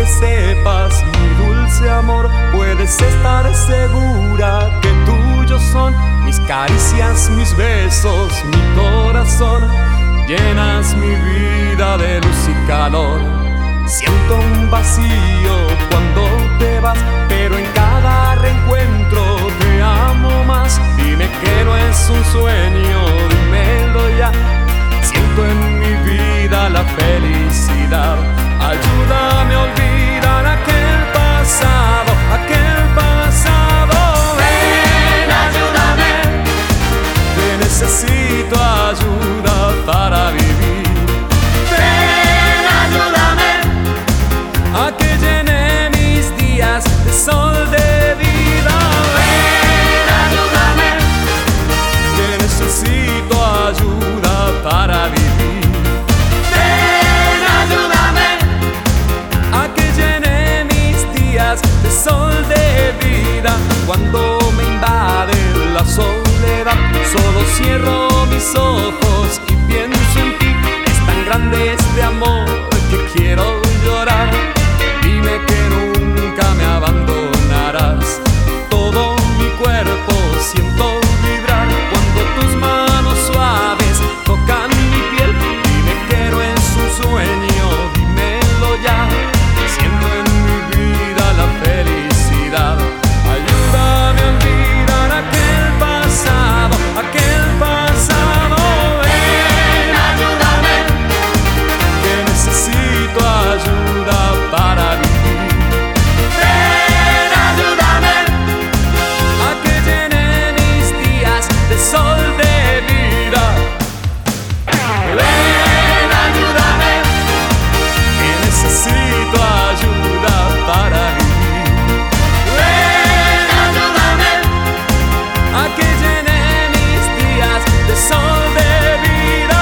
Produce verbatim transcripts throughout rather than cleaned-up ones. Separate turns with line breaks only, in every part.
que sepas, mi dulce amor, puedes estar segura que tuyos son mis caricias, mis besos, mi corazón. Llenas mi vida de luz y calor. Siento un vacío cuando te vas, pero en cada reencuentro te amo más. Dime que no es un sueño, dímelo ya. Siento en mi vida la felicidad. Ayúdame a olvidar aquel pasado, aquel pasado.
Ven, ayúdame.
Que necesito ayuda para vivir.
Ven, ayúdame.
A que llene mis días de sol de vida.
Ven, ayúdame.
Que necesito ayuda para vivir.
Ven, ayúdame.
A que llene mis días de sol de vida. Cuando me invade la soledad, solo cierro mis ojos y pienso en ti. Es tan grande este amor que quiero llorar. Dime que nunca me abandonarás. Todo mi cuerpo siento vibrar cuando tus manos suaves tocan mi piel. Dime que no es un sueño, dímelo ya. Siento en mi vida la felicidad. Ayúdame a olvidar aquel pasado, aquel pasado.
Ven, ayúdame.
Que necesito ayuda para vivir.
Ven, ayúdame.
A que llene mis días de sol de vida.
Ven, ayúdame.
Que necesito ayuda para vivir.
Ven, ayúdame.
A que llene mis días de sol de vida.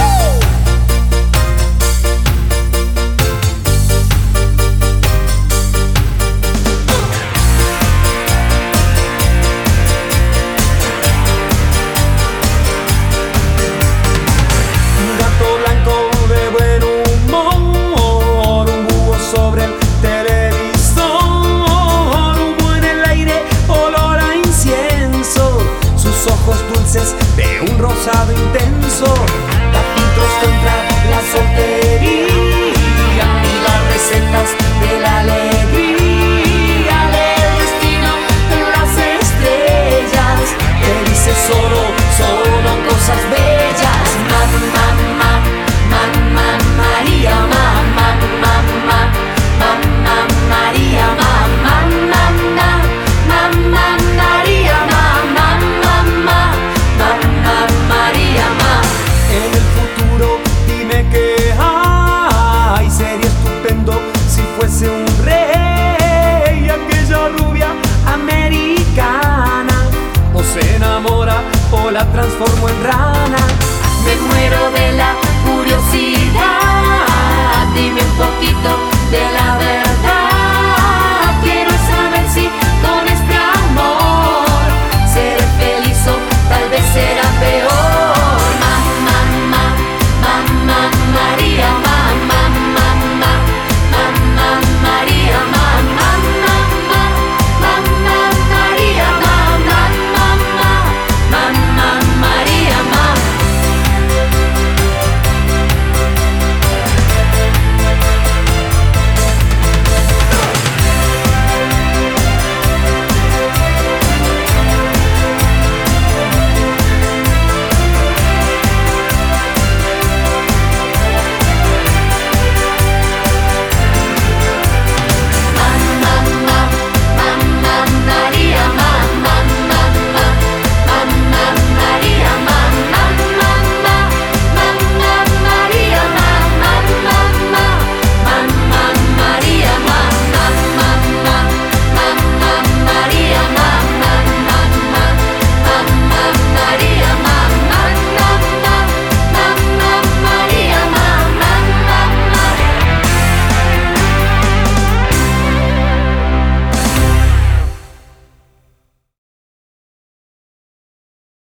Un gato blanco de buen humor, un búho sobre el televisor, humo en el aire, olor a incienso, sus ojos dulces de un rosado intenso, capítulos contra la soltería y las recetas de la alegría del destino de las estrellas. Te dice solo, solo cosas bellas.
Mamá, mamá, María, mamá, mamá, mamá, María, mamá, mamá, mamá, María, mamá, mamá, mamá, María, mamá.
En el futuro dime que hay, sería estupendo si fuese un rey. Aquella rubia americana o se enamora o la transformo en rana.
Me muero de la curiosidad, dime un poquito de la verdad.